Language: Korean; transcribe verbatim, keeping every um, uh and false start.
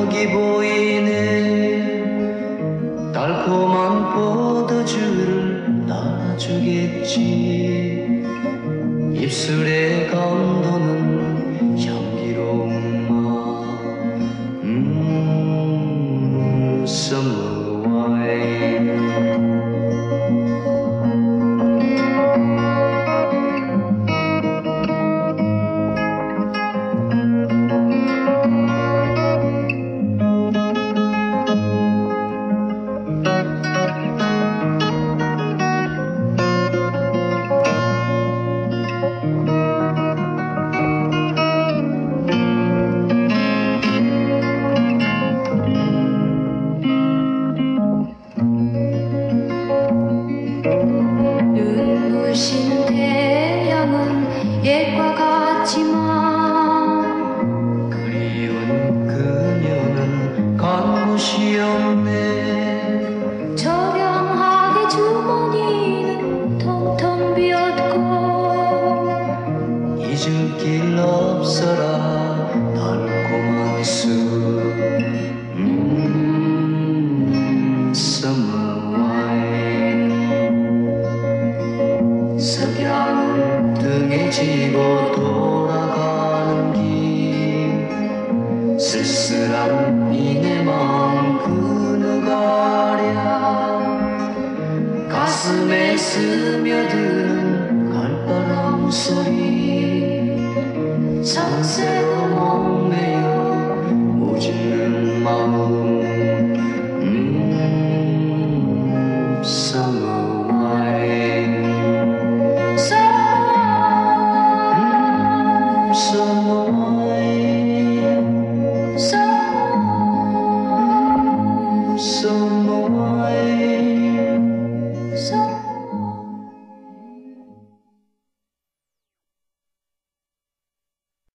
저기 보이네. 달콤한 포도주를 따라주겠지. 입술에 감도는 향기로운 맛. 음, summer wine. 눈부신 태양은 옛과 같지만 그리운 그녀는 간 곳이 없네. 저렴하게 주머니는 텅텅 비었고 잊을 길 없어라 달콤한 술. 음, summer wine. 석양을 등에 지고 돌아가는 길. 쓸쓸한 이내 마음 그 누가랴. 가슴에 스며드는 갈바람 소리. 상세로 목매여 모질는 마음. 음, summer wine. 음, summer wine. So 음,